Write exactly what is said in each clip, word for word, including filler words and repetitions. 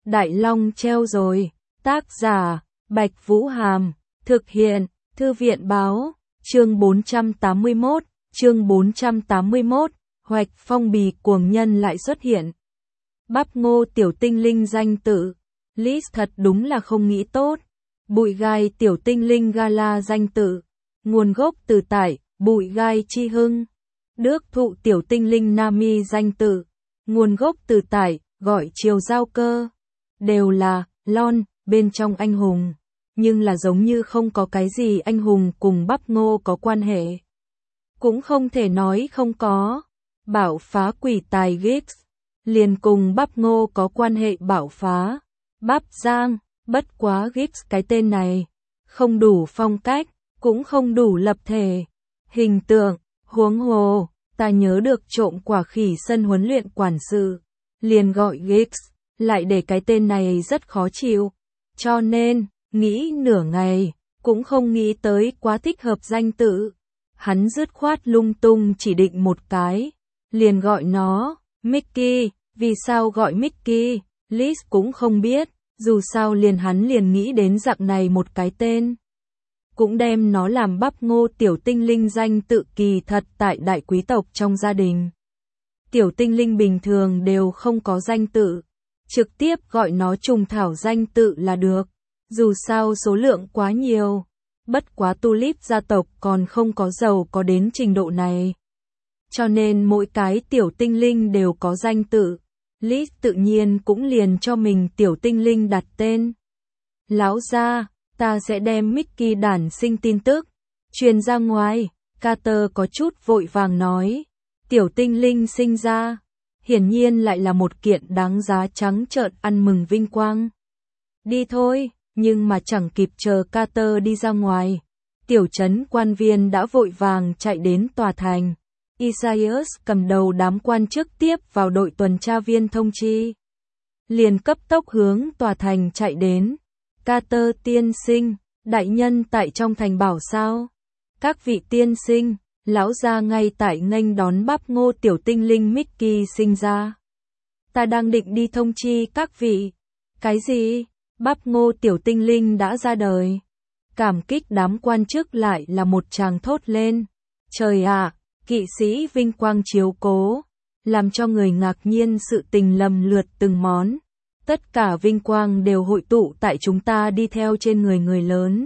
Đại Long treo rồi. Tác giả, Bạch Vũ Hàm. Thực hiện, Thư viện Báo. Chương bốn trăm tám mươi mốt, chương bốn trăm tám mươi mốt, Hoạch Phong Bì cuồng nhân lại xuất hiện. Bắp ngô tiểu tinh linh danh tự. Liz thật đúng là không nghĩ tốt. Bụi gai tiểu tinh linh gala danh tự. Nguồn gốc từ tại, bụi gai chi hưng. Đước thụ tiểu tinh linh Nami danh tự. Nguồn gốc từ tại, gọi chiều giao cơ. Đều là, lon, bên trong anh hùng. Nhưng là giống như không có cái gì anh hùng cùng bắp ngô có quan hệ. Cũng không thể nói không có. Bảo phá quỷ tài Giggs. Liền cùng bắp ngô có quan hệ bảo phá. Bắp giang, bất quá Giggs cái tên này. Không đủ phong cách, cũng không đủ lập thể. Hình tượng, huống hồ, ta nhớ được trộm quả khỉ sân huấn luyện quản sự. Liền gọi Giggs, lại để cái tên này rất khó chịu. Cho nên, nghĩ nửa ngày, cũng không nghĩ tới quá thích hợp danh tự. Hắn dứt khoát lung tung chỉ định một cái. Liền gọi nó, Mickey. Vì sao gọi Mickey, Liz cũng không biết. Dù sao liền hắn liền nghĩ đến dạng này một cái tên. Cũng đem nó làm bắp ngô tiểu tinh linh danh tự kỳ thật tại đại quý tộc trong gia đình. Tiểu tinh linh bình thường đều không có danh tự. Trực tiếp gọi nó trùng thảo danh tự là được. Dù sao số lượng quá nhiều. Bất quá Tulip gia tộc còn không có giàu có đến trình độ này. Cho nên mỗi cái tiểu tinh linh đều có danh tự. Liz tự nhiên cũng liền cho mình tiểu tinh linh đặt tên. Lão gia, ta sẽ đem Mickey đản sinh tin tức truyền ra ngoài. Carter có chút vội vàng nói. Tiểu tinh linh sinh ra, hiển nhiên lại là một kiện đáng giá trắng trợn ăn mừng vinh quang. Đi thôi, nhưng mà chẳng kịp chờ Carter đi ra ngoài. Tiểu trấn quan viên đã vội vàng chạy đến tòa thành. Isaias cầm đầu đám quan chức tiếp vào đội tuần tra viên thông chi. Liền cấp tốc hướng tòa thành chạy đến. Carter tiên sinh, đại nhân tại trong thành bảo sao? Các vị tiên sinh, lão gia ngay tại nghênh đón bắp ngô tiểu tinh linh Mickey sinh ra. Ta đang định đi thông chi các vị. Cái gì? Bắp ngô tiểu tinh linh đã ra đời. Cảm kích đám quan chức lại là một tràng thốt lên. Trời ạ, kỵ sĩ vinh quang chiếu cố. Làm cho người ngạc nhiên sự tình lầm lượt từng món. Tất cả vinh quang đều hội tụ tại chúng ta đi theo trên người người lớn.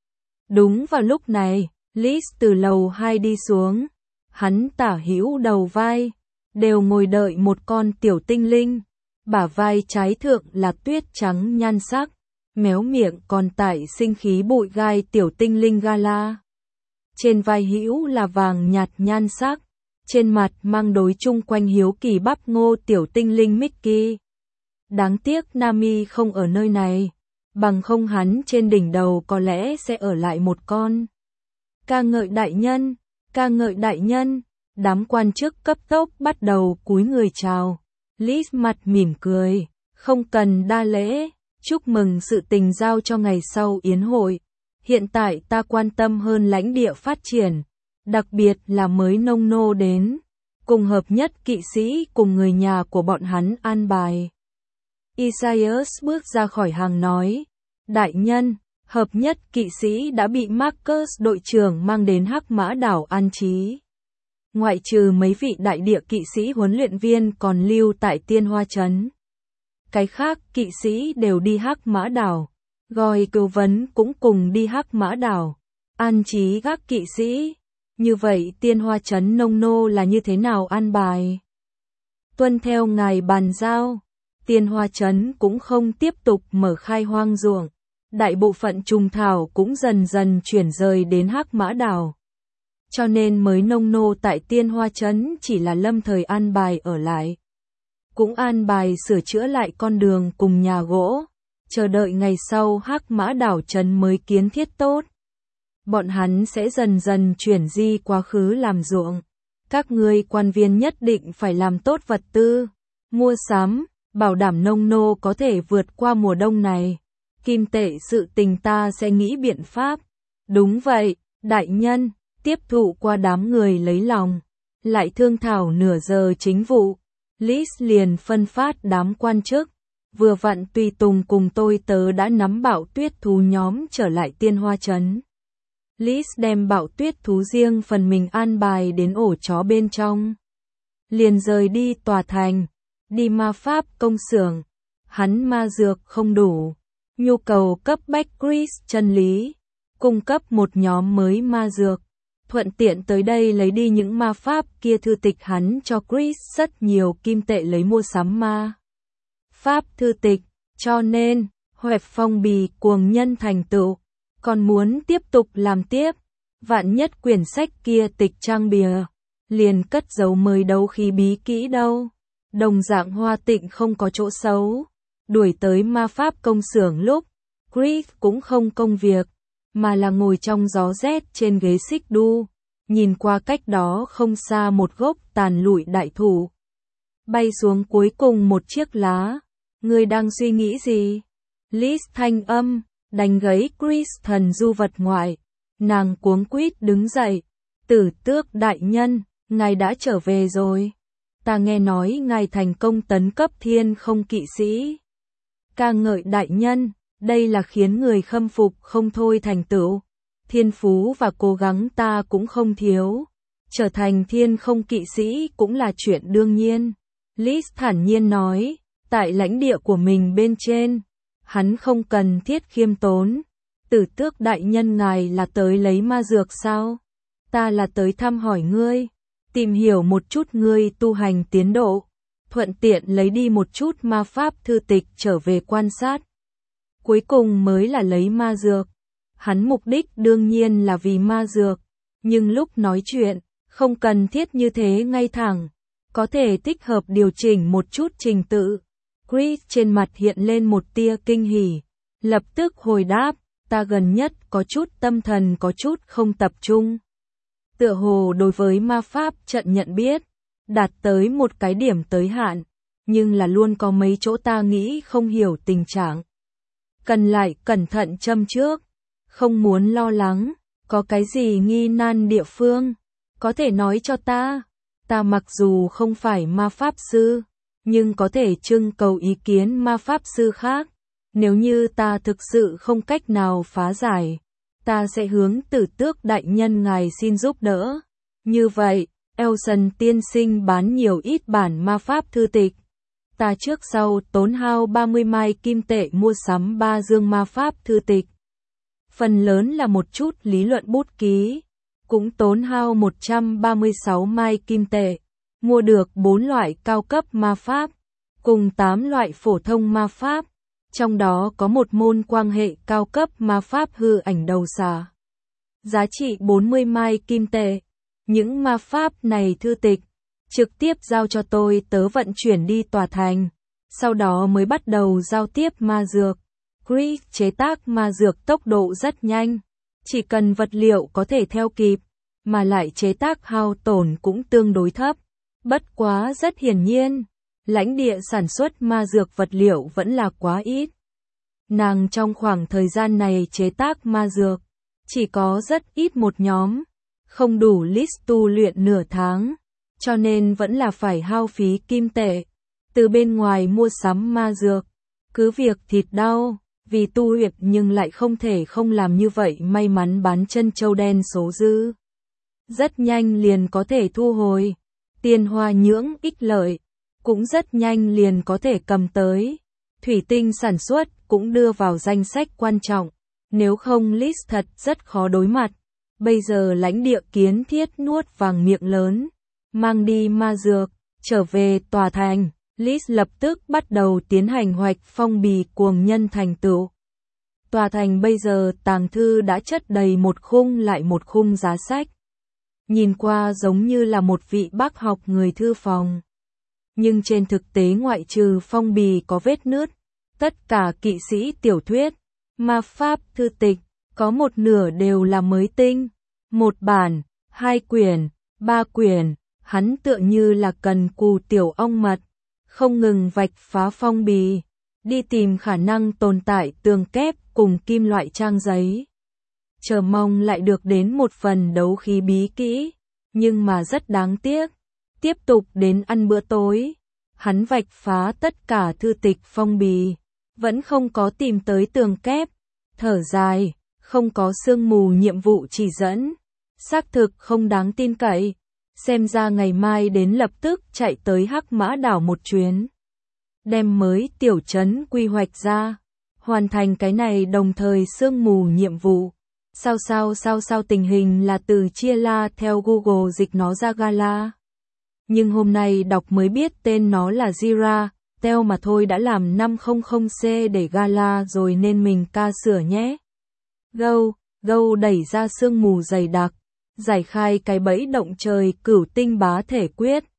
Đúng vào lúc này, Liz từ lầu hai đi xuống. Hắn tả hữu đầu vai, đều ngồi đợi một con tiểu tinh linh. Bả vai trái thượng là tuyết trắng nhan sắc, méo miệng còn tại sinh khí bụi gai tiểu tinh linh gala. Trên vai hữu là vàng nhạt nhan sắc, trên mặt mang đối chung quanh hiếu kỳ bắp ngô tiểu tinh linh Mickey. Đáng tiếc Nami không ở nơi này, bằng không hắn trên đỉnh đầu có lẽ sẽ ở lại một con. Ca ngợi đại nhân, ca ngợi đại nhân, đám quan chức cấp tốc bắt đầu cúi người chào. Liz mặt mỉm cười, không cần đa lễ, chúc mừng sự tình giao cho ngày sau yến hội. Hiện tại ta quan tâm hơn lãnh địa phát triển, đặc biệt là mới nông nô đến, cùng hợp nhất kỵ sĩ cùng người nhà của bọn hắn an bài. Isaias bước ra khỏi hàng nói, đại nhân, hợp nhất kỵ sĩ đã bị Marcus đội trưởng mang đến Hắc Mã đảo an trí. Ngoại trừ mấy vị đại địa kỵ sĩ huấn luyện viên còn lưu tại Tiên Hoa Trấn. Cái khác kỵ sĩ đều đi Hắc Mã đảo, Gòi Cừu Vấn cũng cùng đi Hắc Mã đảo, an trí các kỵ sĩ. Như vậy Tiên Hoa Trấn nông nô là như thế nào an bài? Tuân theo ngài bàn giao, Tiên Hoa Trấn cũng không tiếp tục mở khai hoang ruộng. Đại bộ phận trùng thảo cũng dần dần chuyển rời đến Hắc Mã đảo. Cho nên mới nông nô tại Tiên Hoa Trấn chỉ là lâm thời an bài ở lại. Cũng an bài sửa chữa lại con đường cùng nhà gỗ, chờ đợi ngày sau Hắc Mã đảo trấn mới kiến thiết tốt. Bọn hắn sẽ dần dần chuyển di quá khứ làm ruộng. Các ngươi quan viên nhất định phải làm tốt vật tư, mua sắm, bảo đảm nông nô có thể vượt qua mùa đông này. Kim tệ sự tình ta sẽ nghĩ biện pháp. Đúng vậy, đại nhân, tiếp thụ qua đám người lấy lòng. Lại thương thảo nửa giờ chính vụ. Liz liền phân phát đám quan chức. vừa vặn tùy tùng cùng tôi tớ đã nắm Bạo Tuyết thú nhóm trở lại Tiên Hoa Trấn. Liz đem Bạo Tuyết thú riêng phần mình an bài đến ổ chó bên trong. Liền rời đi tòa thành, đi ma pháp công xưởng. Hắn ma dược không đủ, nhu cầu cấp bách Chris chân lý, cung cấp một nhóm mới ma dược. Thuận tiện tới đây lấy đi những ma pháp kia thư tịch hắn cho Chris rất nhiều kim tệ lấy mua sắm ma pháp thư tịch, cho nên, Hoẹp Phong Bì cuồng nhân thành tựu, còn muốn tiếp tục làm tiếp, vạn nhất quyển sách kia tịch trang bìa, liền cất giấu mới đấu khí bí kỹ đâu. Đồng dạng Hoa Tịnh không có chỗ xấu, đuổi tới ma pháp công xưởng lúc, Chris cũng không công việc, mà là ngồi trong gió rét trên ghế xích đu, nhìn qua cách đó không xa một gốc tàn lụi đại thụ. Bay xuống cuối cùng một chiếc lá, ngươi đang suy nghĩ gì? Liz thanh âm, đánh gãy Chris thần du vật ngoại, nàng cuống quýt đứng dậy, Tử Tước đại nhân, ngài đã trở về rồi. Ta nghe nói ngài thành công tấn cấp thiên không kỵ sĩ. Ca ngợi đại nhân, đây là khiến người khâm phục không thôi thành tựu. Thiên phú và cố gắng ta cũng không thiếu. Trở thành thiên không kỵ sĩ cũng là chuyện đương nhiên. Liz thản nhiên nói, tại lãnh địa của mình bên trên, hắn không cần thiết khiêm tốn. Tử Tước đại nhân ngài là tới lấy ma dược sao? Ta là tới thăm hỏi ngươi, tìm hiểu một chút ngươi tu hành tiến độ, thuận tiện lấy đi một chút ma pháp thư tịch trở về quan sát. Cuối cùng mới là lấy ma dược. Hắn mục đích đương nhiên là vì ma dược, nhưng lúc nói chuyện, không cần thiết như thế ngay thẳng, có thể thích hợp điều chỉnh một chút trình tự. Chris trên mặt hiện lên một tia kinh hỉ, lập tức hồi đáp, ta gần nhất có chút tâm thần có chút không tập trung. Tựa hồ đối với ma pháp trận nhận biết, đạt tới một cái điểm tới hạn, nhưng là luôn có mấy chỗ ta nghĩ không hiểu tình trạng. Cần lại cẩn thận châm trước, không muốn lo lắng, có cái gì nghi nan địa phương, có thể nói cho ta. Ta mặc dù không phải ma pháp sư, nhưng có thể trưng cầu ý kiến ma pháp sư khác. Nếu như ta thực sự không cách nào phá giải, ta sẽ hướng Tử Tước đại nhân ngài xin giúp đỡ. Như vậy, Elson tiên sinh bán nhiều ít bản ma pháp thư tịch. Ta trước sau tốn hao ba mươi mai kim tệ mua sắm ba dương ma pháp thư tịch. Phần lớn là một chút lý luận bút ký, cũng tốn hao một trăm ba mươi sáu mai kim tệ, mua được bốn loại cao cấp ma pháp, cùng tám loại phổ thông ma pháp, trong đó có một môn quan hệ cao cấp ma pháp hư ảnh đầu xà. Giá trị bốn mươi mai kim tệ. Những ma pháp này thư tịch, trực tiếp giao cho tôi tớ vận chuyển đi tòa thành, sau đó mới bắt đầu giao tiếp ma dược. Chris chế tác ma dược tốc độ rất nhanh, chỉ cần vật liệu có thể theo kịp, mà lại chế tác hao tổn cũng tương đối thấp. Bất quá rất hiển nhiên, lãnh địa sản xuất ma dược vật liệu vẫn là quá ít. Nàng trong khoảng thời gian này chế tác ma dược, chỉ có rất ít một nhóm, không đủ list tu luyện nửa tháng, cho nên vẫn là phải hao phí kim tệ, từ bên ngoài mua sắm ma dược. Cứ việc thịt đau, vì tu luyện nhưng lại không thể không làm như vậy, may mắn bán chân châu đen số dư. Rất nhanh liền có thể thu hồi, tiền hoa nhưỡng ích lợi, cũng rất nhanh liền có thể cầm tới. Thủy tinh sản xuất cũng đưa vào danh sách quan trọng, nếu không list thật rất khó đối mặt. Bây giờ lãnh địa kiến thiết nuốt vàng miệng lớn, mang đi ma dược, trở về tòa thành, Liz lập tức bắt đầu tiến hành Hoạch Phong Bì cuồng nhân thành tựu. Tòa thành bây giờ tàng thư đã chất đầy một khung lại một khung giá sách. Nhìn qua giống như là một vị bác học người thư phòng. Nhưng trên thực tế ngoại trừ phong bì có vết nứt, tất cả kỵ sĩ tiểu thuyết, ma pháp thư tịch, có một nửa đều là mới tinh. Một bản, hai quyển, ba quyển, hắn tựa như là cần cù tiểu ong mật, không ngừng vạch phá phong bì, đi tìm khả năng tồn tại tường kép cùng kim loại trang giấy. Chờ mong lại được đến một phần đấu khí bí kỹ, nhưng mà rất đáng tiếc. Tiếp tục đến ăn bữa tối, hắn vạch phá tất cả thư tịch phong bì, vẫn không có tìm tới tường kép, thở dài, không có sương mù nhiệm vụ chỉ dẫn, xác thực không đáng tin cậy, xem ra ngày mai đến lập tức chạy tới Hắc Mã đảo một chuyến, đem mới tiểu trấn quy hoạch ra, hoàn thành cái này đồng thời sương mù nhiệm vụ. Sao sao sao sao tình hình là từ chia la theo Google dịch nó ra Gala. Nhưng hôm nay đọc mới biết tên nó là Jira, teo mà thôi đã làm năm trăm C để Gala rồi nên mình ca sửa nhé. Go, go đẩy ra sương mù dày đặc, giải khai cái bẫy động trời cửu tinh bá thể quyết.